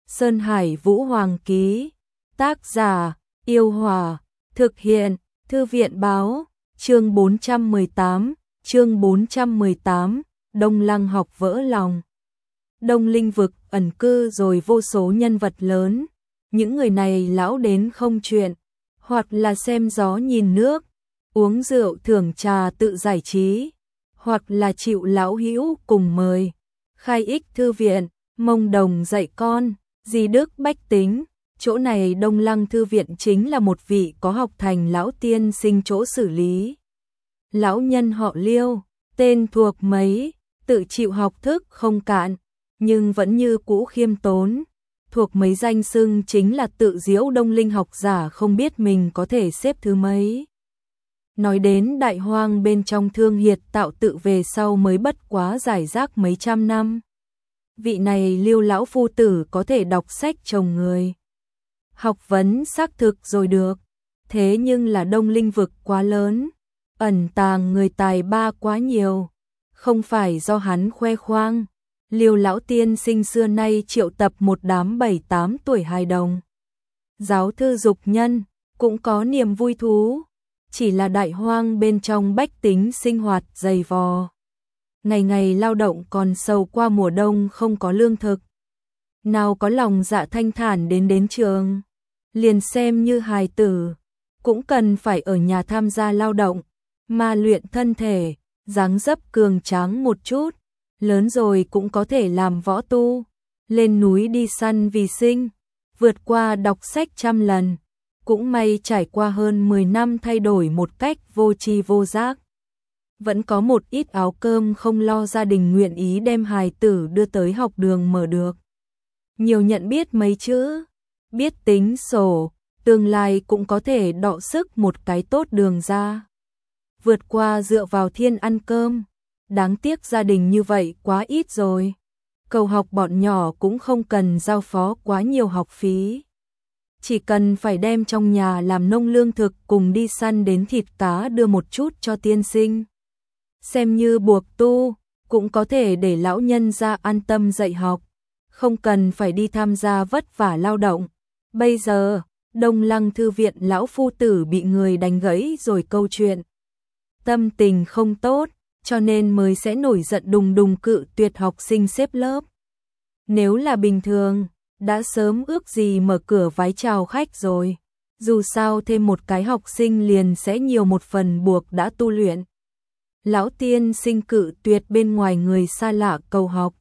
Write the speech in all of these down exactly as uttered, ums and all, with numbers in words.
Sơn Hải Vũ Hoàng ký. Tác giả, Yêu Hòa. Thực hiện, Thư viện báo. Chương bốn trăm mười tám, chương bốn trăm mười tám, Đông Lăng học vỡ lòng. Đông Linh vực ẩn cư rồi vô số nhân vật lớn. Những người này lão đến không chuyện, hoặc là xem gió nhìn nước, uống rượu thưởng trà tự giải trí, hoặc là chịu lão hữu cùng mời, khai ích thư viện, mông đồng dạy con, di đức bách tính. Chỗ này Đông Lăng thư viện chính là một vị có học thành lão tiên sinh chỗ xử lý. Lão nhân họ Liêu, tên thuộc mấy, tự chịu học thức không cạn, nhưng vẫn như cũ khiêm tốn. Thuộc mấy danh xưng chính là tự diễu Đông Linh học giả không biết mình có thể xếp thứ mấy. Nói đến đại hoang bên trong Thương Hiệt tạo tự về sau mới bất quá giải rác mấy trăm năm. Vị này Liêu lão phu tử có thể đọc sách chồng người. Học vấn xác thực rồi được, thế nhưng là Đông Linh vực quá lớn, ẩn tàng người tài ba quá nhiều, không phải do hắn khoe khoang. Liêu lão tiên sinh xưa nay triệu tập một đám bảy tám tuổi hài đồng. Giáo thư dục nhân, cũng có niềm vui thú, chỉ là đại hoang bên trong bách tính sinh hoạt dày vò. Ngày ngày lao động còn sầu qua mùa đông không có lương thực. Nào có lòng dạ thanh thản đến đến trường, liền xem như hài tử, cũng cần phải ở nhà tham gia lao động, mà luyện thân thể, dáng dấp cường tráng một chút. Lớn rồi cũng có thể làm võ tu, lên núi đi săn vì sinh, vượt qua đọc sách trăm lần, cũng may trải qua hơn mười năm thay đổi một cách vô tri vô giác. Vẫn có một ít áo cơm không lo gia đình nguyện ý đem hài tử đưa tới học đường mở được. Nhiều nhận biết mấy chữ, biết tính sổ, tương lai cũng có thể đọ sức một cái tốt đường ra. Vượt qua dựa vào thiên ăn cơm. Đáng tiếc gia đình như vậy quá ít rồi. Cầu học bọn nhỏ cũng không cần giao phó quá nhiều học phí. Chỉ cần phải đem trong nhà làm nông lương thực cùng đi săn đến thịt cá đưa một chút cho tiên sinh. Xem như buộc tu, cũng có thể để lão nhân ra an tâm dạy học. Không cần phải đi tham gia vất vả lao động. Bây giờ, Đông Lăng thư viện lão phu tử bị người đánh gãy rồi câu chuyện. Tâm tình không tốt, cho nên mới sẽ nổi giận đùng đùng cự tuyệt học sinh xếp lớp. Nếu là bình thường, đã sớm ước gì mở cửa vái chào khách rồi. Dù sao thêm một cái học sinh liền sẽ nhiều một phần buộc đã tu luyện. Lão tiên sinh cự tuyệt bên ngoài người xa lạ cầu học.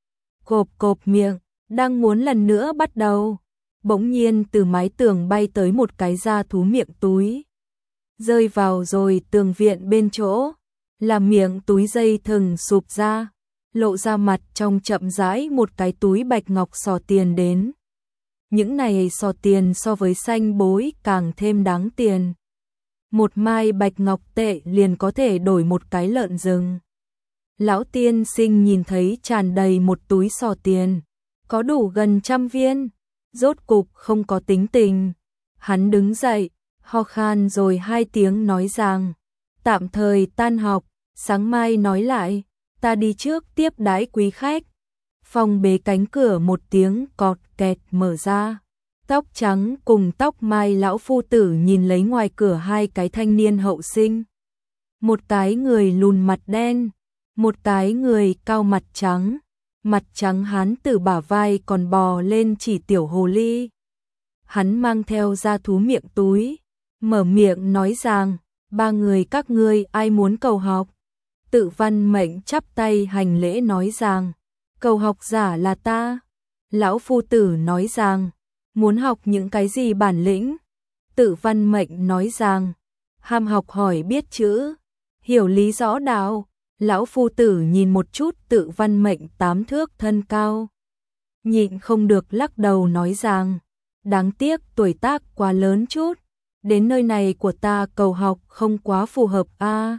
Cộp cộp miệng, đang muốn lần nữa bắt đầu. Bỗng nhiên từ mái tường bay tới một cái da thú miệng túi. Rơi vào rồi tường viện bên chỗ. Là miệng túi dây thừng sụp ra, lộ ra mặt trong chậm rãi một cái túi bạch ngọc sò tiền đến. Những này sò tiền so với xanh bối càng thêm đáng tiền. Một mai bạch ngọc tệ liền có thể đổi một cái lợn rừng. Lão tiên sinh nhìn thấy tràn đầy một túi sò tiền, có đủ gần trăm viên, rốt cục không có tính tình. Hắn đứng dậy, ho khan rồi hai tiếng nói rằng, tạm thời tan học. Sáng mai nói lại, ta đi trước tiếp đãi quý khách. Phòng bế cánh cửa một tiếng cọt kẹt mở ra. Tóc trắng cùng tóc mai lão phu tử nhìn lấy ngoài cửa hai cái thanh niên hậu sinh. Một cái người lùn mặt đen, một cái người cao mặt trắng. Mặt trắng hán tử bả vai còn bò lên chỉ tiểu hồ ly. Hắn mang theo da thú miệng túi, mở miệng nói rằng, ba người các ngươi ai muốn cầu học. Tự Văn Mệnh chắp tay hành lễ nói rằng, cầu học giả là ta. Lão phu tử nói rằng, muốn học những cái gì bản lĩnh. Tự Văn Mệnh nói rằng, ham học hỏi biết chữ, hiểu lý rõ đạo. Lão phu tử nhìn một chút Tự Văn Mệnh tám thước thân cao, nhịn không được lắc đầu nói rằng, đáng tiếc tuổi tác quá lớn chút, đến nơi này của ta cầu học không quá phù hợp a. À.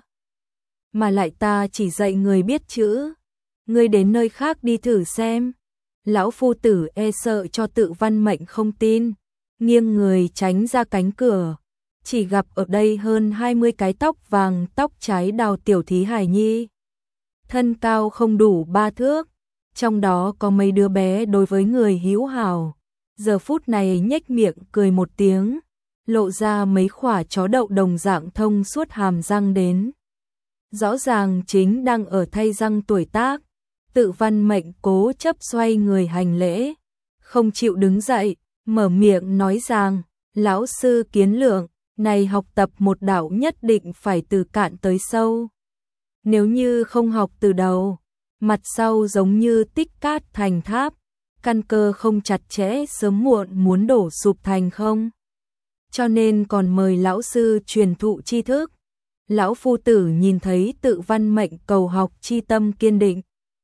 Mà lại ta chỉ dạy người biết chữ, ngươi đến nơi khác đi thử xem. Lão phu tử e sợ cho Tự Văn Mệnh không tin, nghiêng người tránh ra cánh cửa, chỉ gặp ở đây hơn hai mươi cái tóc vàng tóc trái đào tiểu thí hài nhi. Thân cao không đủ ba thước, trong đó có mấy đứa bé đối với người hữu hảo, giờ phút này nhếch miệng cười một tiếng, lộ ra mấy khỏa chó đậu đồng dạng thông suốt hàm răng đến. Rõ ràng chính đang ở thay răng tuổi tác, Tự Văn Mệnh cố chấp xoay người hành lễ, không chịu đứng dậy, mở miệng nói rằng, lão sư Kiến Lượng, này học tập một đạo nhất định phải từ cạn tới sâu. Nếu như không học từ đầu, mặt sau giống như tích cát thành tháp, căn cơ không chặt chẽ sớm muộn muốn đổ sụp thành không. Cho nên còn mời lão sư truyền thụ tri thức. Lão phu tử nhìn thấy Tự Văn Mệnh cầu học chi tâm kiên định,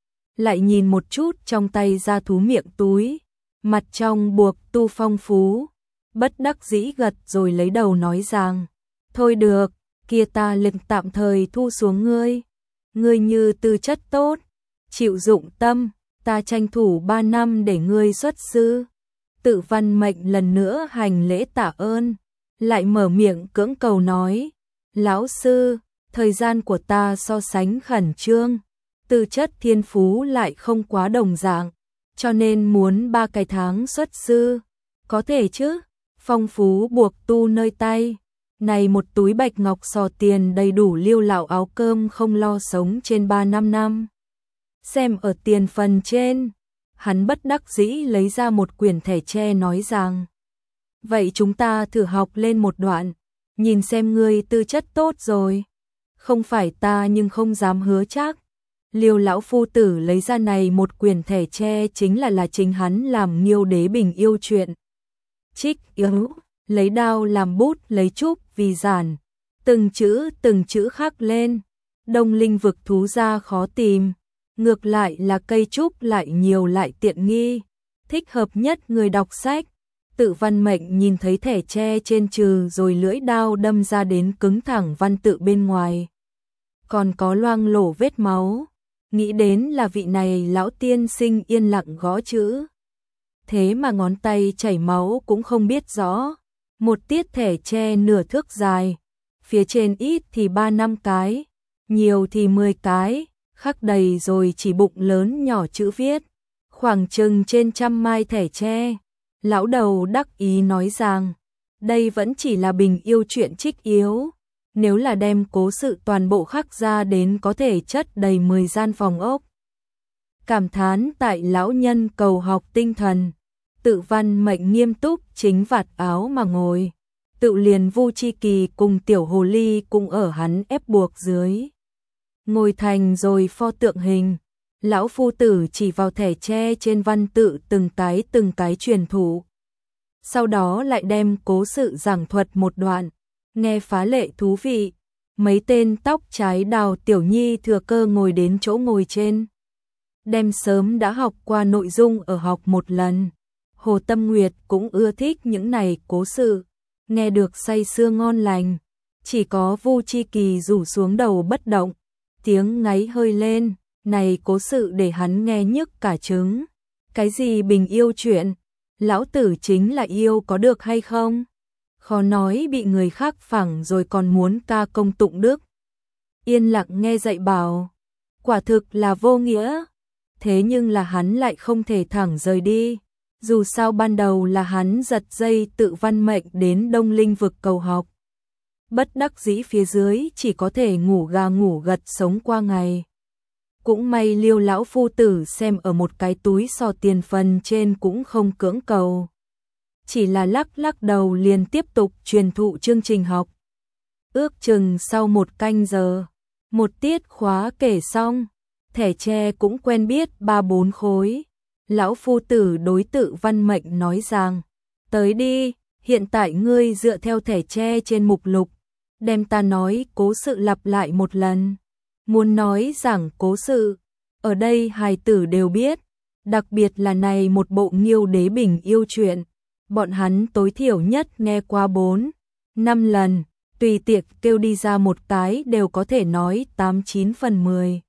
lại nhìn một chút trong tay ra thú miệng túi, mặt trong buộc tu phong phú, bất đắc dĩ gật rồi lấy đầu nói rằng, thôi được, kia ta liền tạm thời thu xuống ngươi. Ngươi như tư chất tốt, chịu dụng tâm, ta tranh thủ ba năm để ngươi xuất sư. Tự Văn Mệnh lần nữa hành lễ tạ ơn, lại mở miệng cưỡng cầu nói, lão sư, thời gian của ta so sánh khẩn trương, tư chất thiên phú lại không quá đồng dạng, cho nên muốn ba cái tháng xuất sư, có thể chứ? Phong phú buộc tu nơi tay, này một túi bạch ngọc sò tiền đầy đủ liêu lạo áo cơm không lo sống trên ba năm năm. Xem ở tiền phần trên, hắn bất đắc dĩ lấy ra một quyển thẻ tre nói rằng, vậy chúng ta thử học lên một đoạn, nhìn xem ngươi tư chất tốt rồi. Không phải ta nhưng không dám hứa chắc. Liêu lão phu tử lấy ra này một quyển thẻ tre chính là là chính hắn làm Nghiêu Đế Bình yêu chuyện. Trích yếu, lấy đao làm bút lấy trúc vì giản, từng chữ từng chữ khắc lên. Đông Linh vực thú ra khó tìm, ngược lại là cây trúc lại nhiều lại tiện nghi, thích hợp nhất người đọc sách. Tự Văn Mệnh nhìn thấy thẻ tre trên trừ rồi lưỡi đao đâm ra đến cứng thẳng văn tự bên ngoài, còn có loang lổ vết máu, nghĩ đến là vị này lão tiên sinh yên lặng gõ chữ. Thế mà ngón tay chảy máu cũng không biết rõ. Một tiết thẻ tre nửa thước dài, phía trên ít thì ba năm cái, nhiều thì mười cái, khắc đầy rồi chỉ bụng lớn nhỏ chữ viết, khoảng chừng trên trăm mai thẻ tre. Lão đầu đắc ý nói rằng, đây vẫn chỉ là bình yêu chuyện trích yếu, nếu là đem cố sự toàn bộ khắc ra đến có thể chất đầy mười gian phòng ốc. Cảm thán tại lão nhân cầu học tinh thần, Tự Văn Mệnh nghiêm túc chính vạt áo mà ngồi, Tự liền Vu Chi Kỳ cùng tiểu hồ ly cũng ở hắn ép buộc dưới. Ngồi thành rồi pho tượng hình, lão phu tử chỉ vào thẻ tre trên văn tự từng cái từng cái truyền thụ. Sau đó lại đem cố sự giảng thuật một đoạn, nghe phá lệ thú vị. Mấy tên tóc trái đào tiểu nhi thừa cơ ngồi đến chỗ ngồi trên, đem sớm đã học qua nội dung ở học một lần. Hồ Tâm Nguyệt cũng ưa thích những này cố sự, nghe được say sưa ngon lành. Chỉ có Vu Chi Kỳ rủ xuống đầu bất động, tiếng ngáy hơi lên, này cố sự để hắn nghe nhức cả trứng. Cái gì bình yêu chuyện, lão tử chính là yêu có được hay không? Khó nói bị người khác phẳng rồi còn muốn ca công tụng đức. Yên lặng nghe dạy bảo, quả thực là vô nghĩa. Thế nhưng là hắn lại không thể thẳng rời đi. Dù sao ban đầu là hắn giật dây Tự Văn Mệnh đến Đông Linh vực cầu học. Bất đắc dĩ phía dưới chỉ có thể ngủ gà ngủ gật sống qua ngày. Cũng may Liêu lão phu tử xem ở một cái túi sò tiền phần trên cũng không cưỡng cầu. Chỉ là lắc lắc đầu liền tiếp tục truyền thụ chương trình học. Ước chừng sau một canh giờ, một tiết khóa kể xong, thẻ tre cũng quen biết ba bốn khối. Lão phu tử đối Tự Văn Mệnh nói rằng, tới đi, hiện tại ngươi dựa theo thẻ tre trên mục lục, đem ta nói cố sự lặp lại một lần. Muốn nói rằng cố sự, ở đây hài tử đều biết, đặc biệt là này một bộ Nghiêu Đế Bình yêu chuyện, bọn hắn tối thiểu nhất nghe qua bốn, năm lần, tùy tiệc kêu đi ra một cái đều có thể nói tám chín phần mười.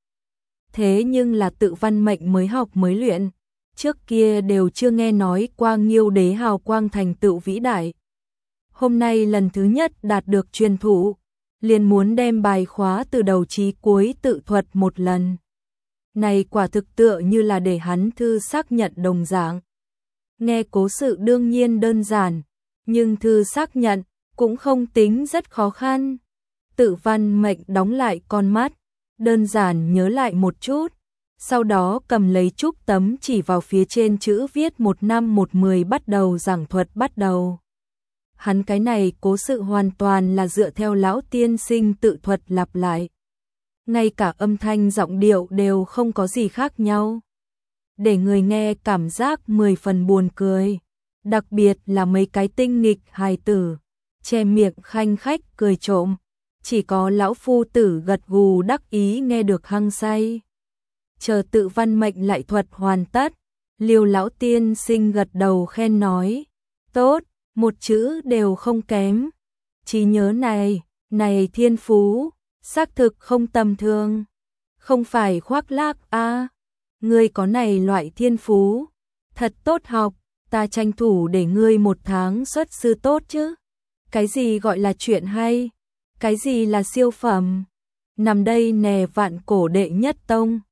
Thế nhưng là Tự Văn Mệnh mới học mới luyện, trước kia đều chưa nghe nói qua Nghiêu Đế hào quang thành tựu vĩ đại. Hôm nay lần thứ nhất đạt được truyền thụ, liền muốn đem bài khóa từ đầu chí cuối tự thuật một lần. Này quả thực tựa như là để hắn thư xác nhận đồng dạng. Nghe cố sự đương nhiên đơn giản, nhưng thư xác nhận cũng không tính rất khó khăn. Tự Văn Mệnh đóng lại con mắt, đơn giản nhớ lại một chút, sau đó cầm lấy trúc tấm chỉ vào phía trên chữ viết một năm một mười bắt đầu giảng thuật bắt đầu. Hắn cái này cố sự hoàn toàn là dựa theo lão tiên sinh tự thuật lặp lại. Ngay cả âm thanh giọng điệu đều không có gì khác nhau. Để người nghe cảm giác mười phần buồn cười. Đặc biệt là mấy cái tinh nghịch hài tử, che miệng khanh khách cười trộm. Chỉ có lão phu tử gật gù đắc ý nghe được hăng say. Chờ Tự Văn Mệnh lại thuật hoàn tất, Liêu lão tiên sinh gật đầu khen nói. Tốt, một chữ đều không kém. Trí nhớ này, này thiên phú, xác thực không tầm thường. Không phải khoác lác a à, ngươi có này loại thiên phú, thật tốt học, ta tranh thủ để ngươi một tháng xuất sư tốt chứ. Cái gì gọi là chuyện hay? Cái gì là siêu phẩm? Nằm đây nè vạn cổ đệ nhất tông.